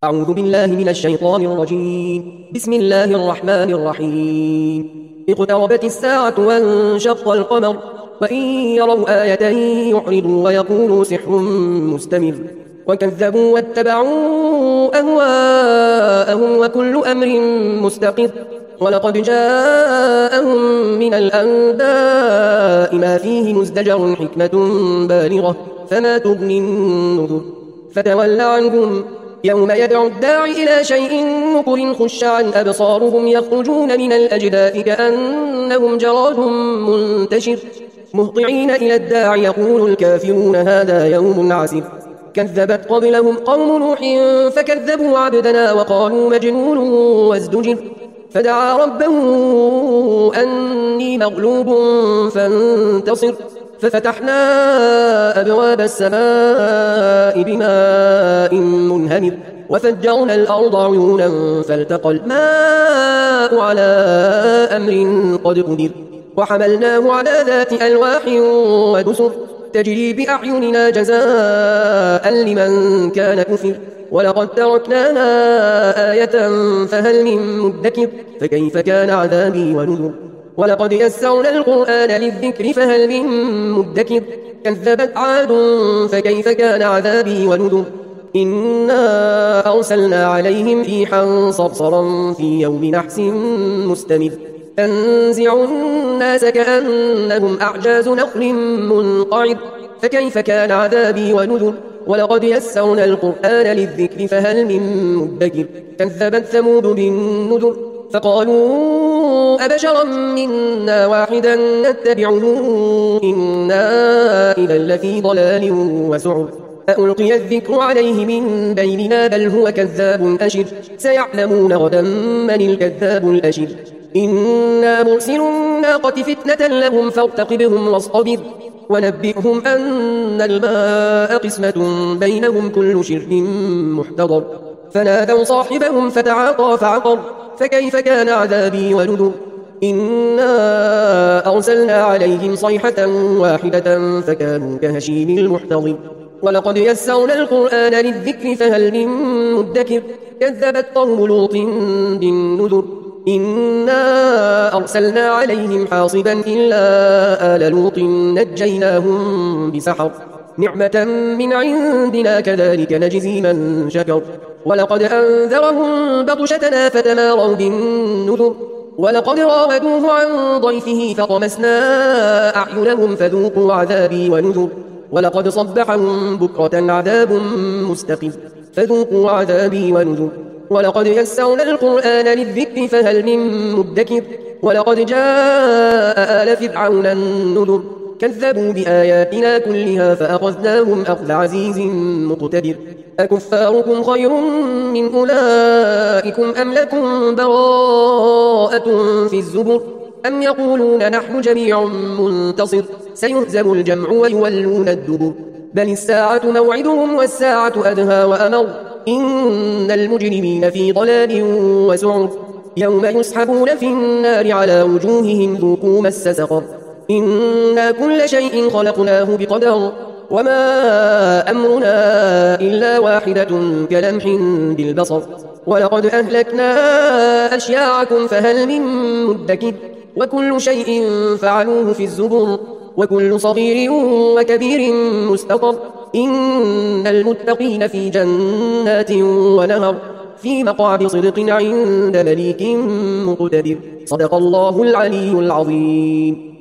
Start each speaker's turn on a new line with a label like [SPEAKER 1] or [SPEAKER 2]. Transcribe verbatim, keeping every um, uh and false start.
[SPEAKER 1] أعوذ بالله من الشيطان الرجيم. بسم الله الرحمن الرحيم. اقتربت الساعة وانشق القمر وإن يروا آية يعرضوا ويقولوا سحر مستمر وكذبوا واتبعوا أهواءهم وكل أمر مستقر ولقد جاءهم من الأنباء ما فيه مزدجر حكمة بالغة فما تغني النذر فتول عنهم يوم يدعو الداعي إلى شيء نكر خش عن أبصارهم يخرجون من الأجداث كأنهم جراد منتشر مهطعين إلى الداعي يقول الكافرون هذا يوم عسر كذبت قبلهم قوم نوح فكذبوا عبدنا وقالوا مجنون وازدجر فدعا ربه أني مغلوب فانتصر ففتحنا أبواب السماء بماء منهمر وفجرنا الأرض عيونا فالتقى الماء على أمر قد قدر وحملناه على ذات ألواح ودسر تجري بأعيننا جزاء لمن كان كفر ولقد تركناها آية فهل من مدكر فكيف كان عذابي ونذر ولقد يسرنا القرآن للذكر فهل من مدكر كذبت عاد فكيف كان عذابي ونذر إنا أرسلنا عليهم ريحا صرصرا في يوم نحس مستمر تنزع الناس كأنهم أعجاز نخل منقعر فكيف كان عذابي ونذر ولقد يسرنا القرآن للذكر فهل من مدكر كذبت ثمود بالنذر فقالوا أبشرا منا واحدا نتبعه إنا إذا لفي ضلال وسعر ألقي الذكر عليه من بيننا بل هو كذاب أشر سيعلمون غدا من الكذاب الأشر إنا مرسل الناقة فتنة لهم فارتقبهم واصطبر ونبئهم أن الماء قسمة بينهم كل شرب محتضر فنادوا صاحبهم فتعاطى فعقر فكيف كان عذابي ونذر إنا أرسلنا عليهم صيحة واحدة فكانوا كهشيم المحتضر ولقد يسرنا القرآن للذكر فهل من مدكر كذبت قوم لوط بالنذر إنا أرسلنا عليهم حاصبا إلا آل لوط نجيناهم بسحر نعمة من عندنا كذلك نجزي من شكر ولقد أنذرهم بطشتنا فتماروا بالنذر ولقد راودوه عن ضيفه فطمسنا أعينهم فذوقوا عذابي ونذر ولقد صبحهم بكرة عذاب مستقر فذوقوا عذابي ونذر ولقد يسرنا القرآن للذكر فهل من مدكر ولقد جاء آل فرعون النذر كذبوا بآياتنا كلها فأخذناهم أخذ عزيز مقتدر أكفاركم خير من أولئكم أم لكم براءة في الزبر أم يقولون نحن جميع منتصر سيهزم الجمع ويولون الدبر بل الساعة موعدهم والساعة أدهى وأمر إن المجرمين في ضلال وسعر يوم يسحبون في النار على وجوههم ذوقوا مس سقر إنا كل شيء خلقناه بقدر وما أمرنا إلا واحدة كلمح بالبصر ولقد أهلكنا أشياعكم فهل من مدكر وكل شيء فعلوه في الزبر وكل صغير وكبير مستقر إن المتقين في جنات ونهر في مقعد صدق عند مليك مقتدر صدق الله العلي العظيم.